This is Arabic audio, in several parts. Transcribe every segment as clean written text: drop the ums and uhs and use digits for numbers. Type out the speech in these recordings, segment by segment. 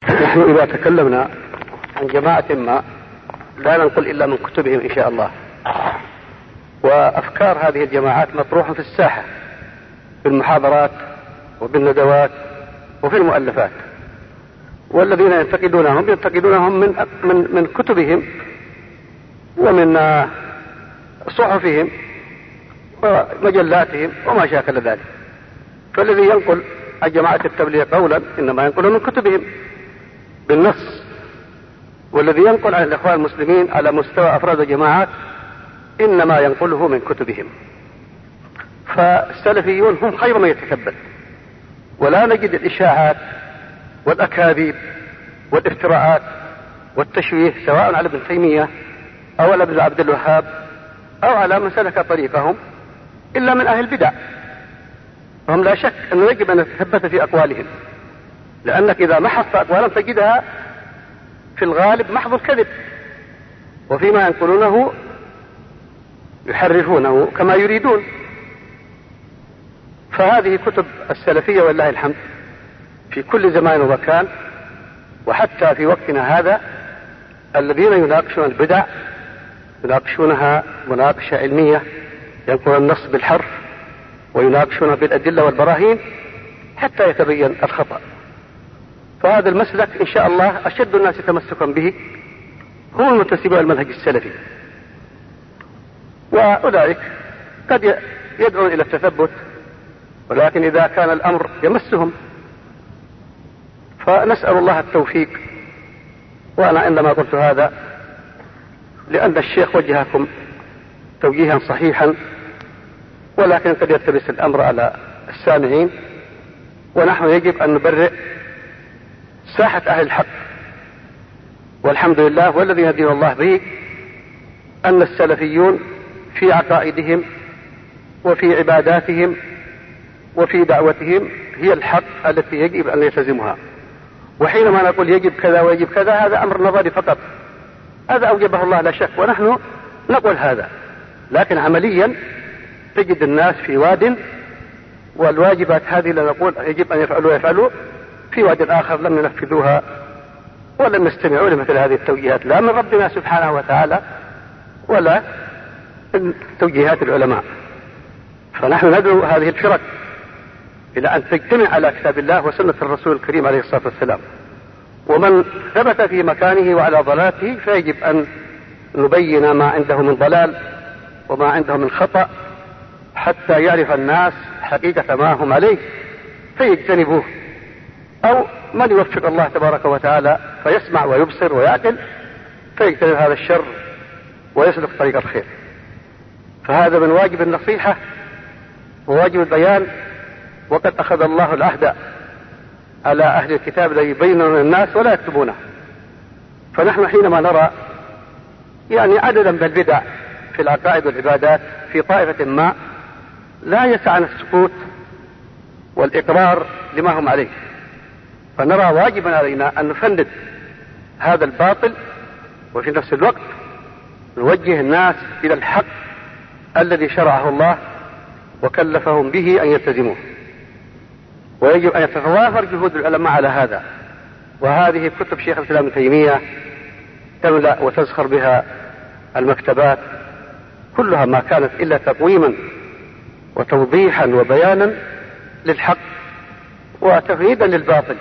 نحن إذا تكلمنا عن جماعة ما لا ننقل إلا من كتبهم إن شاء الله، وأفكار هذه الجماعات مطروحة في الساحة في المحاضرات وبالندوات وفي المؤلفات، والذين ينتقدونهم من كتبهم ومن صحفهم ومجلاتهم وما شاكل ذلك. فالذي ينقل عن جماعة التبليغ قولا إنما ينقله من كتبهم بالنص، والذي ينقل عن الإخوان المسلمين على مستوى أفراد الجماعات إنما ينقله من كتبهم. فالسلفيون هم خير من يتثبت، ولا نجد الإشاعات والأكاذيب والافتراءات والتشويه سواء على ابن تيمية أو على ابن عبد الوهاب أو على من سلك طريقهم إلا من أهل البدع. وهم لا شك أنه يجب أن نتثبت في أقوالهم، لأنك إذا محصت أقوالهم تجدها في الغالب محض الكذب، وفيما ينقلونه يحرفونه كما يريدون. فهذه كتب السلفية والله الحمد في كل زمان ومكان، وحتى في وقتنا هذا الذين يناقشون البدع يناقشونها مناقشة علمية، ينقلون النص بالحرف ويناقشون بالأدلة والبراهين حتى يتبين الخطأ. فهذا المسلك إن شاء الله أشد الناس تمسكا به هم المنتسبون المنهج السلفي، وأولئك قد يدعون إلى التثبت، ولكن إذا كان الأمر يمسهم فنسأل الله التوفيق. وأنا عندما قلت هذا لأن الشيخ وجهكم توجيها صحيحا، ولكن قد يلتبس الأمر على السامعين، ونحن يجب أن نبرئ ساحة أهل الحق. والحمد لله والذي يهديه الله به أن السلفيون في عقائدهم وفي عباداتهم وفي دعوتهم هي الحق التي يجب أن يلتزمها. وحينما نقول يجب كذا ويجب كذا هذا أمر نظري فقط، هذا أوجبه الله لا شك، ونحن نقول هذا، لكن عمليا تجد الناس في واد، والواجبات هذه اللي نقول يجب أن يفعلوا في واد آخر لم ينفذوها ولم يستمعوا لمثل هذه التوجيهات لا من ربنا سبحانه وتعالى ولا من توجيهات العلماء. فنحن ندعو هذه الفرق إلى أن تجتمع على كتاب الله وسنة الرسول الكريم عليه الصلاة والسلام، ومن ثبت في مكانه وعلى ضلاته فيجب أن نبين ما عنده من ضلال وما عنده من خطأ حتى يعرف الناس حقيقة ما هم عليه فيجتنبوه، أو من يوفق الله تبارك وتعالى فيسمع ويبصر ويعقل فيجتنب هذا الشر ويسلك طريق الخير. فهذا من واجب النصيحة وواجب البيان، وقد أخذ الله العهد على أهل الكتاب ليبينون للناس ولا يكتبونه. فنحن حينما نرى يعني عددا من البدع في العقائد والعبادات في طائفة ما لا يسعنا السكوت والإقرار لما هم عليه، فنرى واجبا علينا أن نفند هذا الباطل، وفي نفس الوقت نوجه الناس إلى الحق الذي شرعه الله وكلفهم به أن يلتزموه. ويجب أن يتوافر جهود العلماء على هذا، وهذه كتب شيخ الإسلام ابن تيمية تملأ وتزخر بها المكتبات كلها ما كانت إلا تقويما وتوضيحا وبيانا للحق وتفريدا للباطل.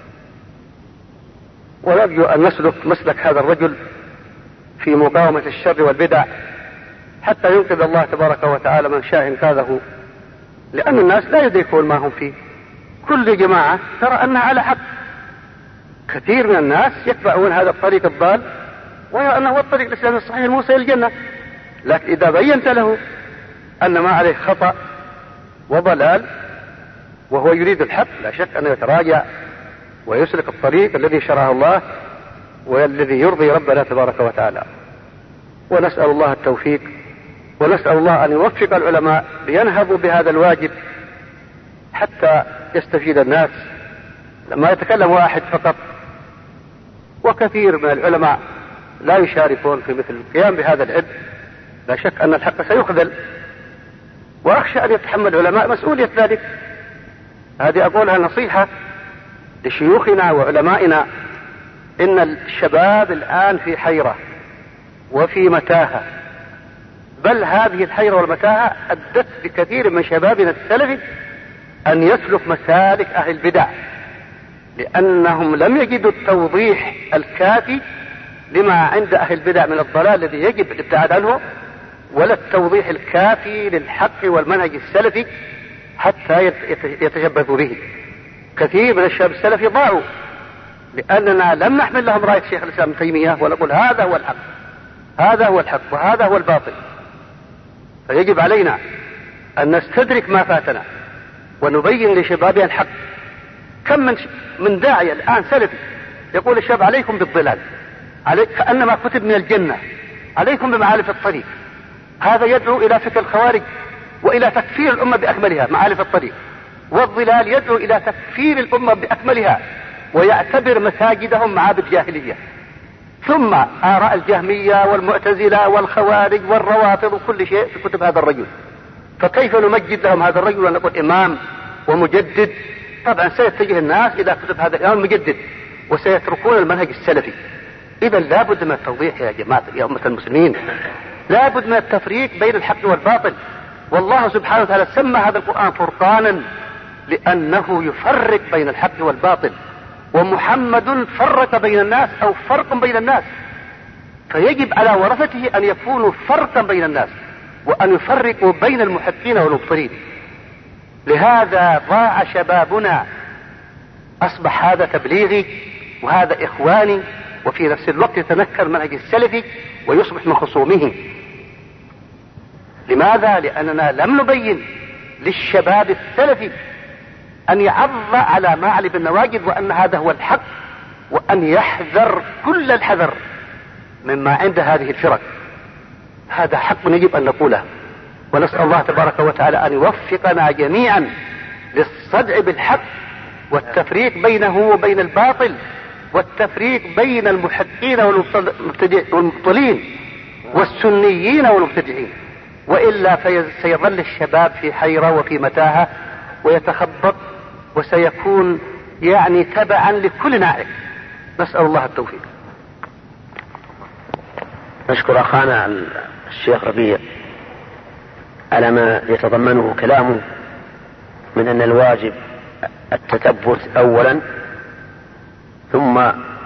ونرجو أن نسلك مسلك هذا الرجل في مقاومة الشر والبدع حتى ينقذ الله تبارك وتعالى من شاء إنقاذه، لأن الناس لا يدركون ما هم فيه. كل جماعة ترى أنها على حق، كثير من الناس يتبعون هذا الطريق الضال ويرى أنه هو الطريق الإسلامي الصحيح الموصل إلى الجنة، لكن إذا بينت له أن ما عليه خطأ وضلال وهو يريد الحق لا شك أنه يتراجع ويسلك الطريق الذي شرعه الله والذي يرضي ربنا تبارك وتعالى. ونسأل الله التوفيق، ونسأل الله أن يوفق العلماء لينهضوا بهذا الواجب حتى يستفيد الناس. لما يتكلم واحد فقط وكثير من العلماء لا يشاركون في مثل القيام بهذا العبء لا شك أن الحق سيخذل، وأخشى أن يتحمل العلماء مسؤولية ذلك. هذه أقولها نصيحة لشيوخنا وعلمائنا إن الشباب الآن في حيرة وفي متاهة، بل هذه الحيرة والمتاهة أدت بكثير من شبابنا السلفي أن يسلك مسالك أهل البدع، لأنهم لم يجدوا التوضيح الكافي لما عند أهل البدع من الضلال الذي يجب الابتعاد عنه، ولا التوضيح الكافي للحق والمنهج السلفي حتى يتشبثوا به. كثير من الشباب السلفي ضاعوا لأننا لم نحمل لهم راية شيخ الإسلام ابن تيمية ونقول هذا هو الحق، هذا هو الحق وهذا هو الباطل. فيجب علينا أن نستدرك ما فاتنا ونبين لشبابنا الحق. كم من داعية الآن سلفي يقول الشباب عليكم بالضلال، كأنما كتب من الجنة، عليكم بمعالف الطريق. هذا يدعو إلى فكر الخوارج وإلى تكفير الأمة بأكملها، معالف الطريق. والضلال يدعو إلى تكفير الأمة بأكملها ويعتبر مساجدهم معابد جاهلية. ثم آراء الجهمية والمعتزلة والخوارج والروافض وكل شيء في كتب هذا الرجل. فكيف نمجد لهم هذا الرجل ونقول إمام ومجدد؟ طبعا سيتجه الناس إلى كتب هذا الإمام المجدد وسيتركون المنهج السلفي. إذا لابد من التوضيح يا جماعة يا أمة المسلمين، لابد من التفريق بين الحق والباطل. والله سبحانه وتعالى سمى هذا القرآن فرقانا لأنه يفرق بين الحق والباطل، ومحمد فرق بين الناس أو فرق بين الناس، فيجب على ورثته أن يكونوا فرقا بين الناس وأن يفرقوا بين المحقين والمبطلين. لهذا ضاع شبابنا، أصبح هذا تبليغي وهذا إخواني، وفي نفس الوقت يتنكر المنهج السلفي ويصبح من خصومه. لماذا؟ لأننا لم نبين للشباب السلفي أن يعض على ما علي بالنواجذ وأن هذا هو الحق، وأن يحذر كل الحذر مما عند هذه الفرق. هذا حق يجب أن نقوله، ونسأل الله تبارك وتعالى أن يوفقنا جميعا للصدع بالحق والتفريق بينه وبين الباطل، والتفريق بين المحقين والمبطلين والسنيين والمبتدعين، وإلا سيظل الشباب في حيرة وفي متاهة ويتخبط وسيكون يعني تبعا لكل نائب. نسأل الله التوفيق. نشكر أخانا الشيخ ربيع على ما يتضمنه كلامه من أن الواجب التثبت أولا، ثم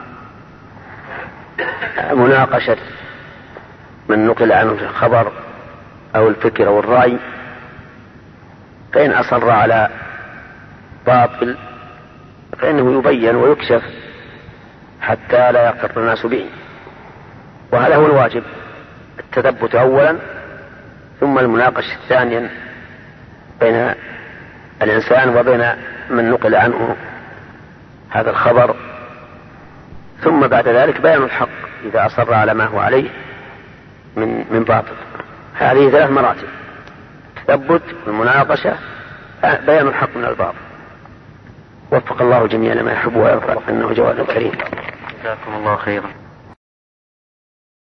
مناقشة من نقل عنه في الخبر أو الفكر أو الرأي، فإن أصر على باطل فإنه يبين ويكشف حتى لا يغتر الناس به. وهذا هو الواجب، التثبت أولا ثم المناقشة ثانيا بين الإنسان وبين من نقل عنه هذا الخبر، ثم بعد ذلك بيان الحق إذا أصر على ما هو عليه من باطل. هذه 3 مراتب: التثبت والمناقشة، بيان الحق من الباطل. وفق الله جميعا ما يحب ويرضى، إنه جواد كريم. جزاكم الله خيرا.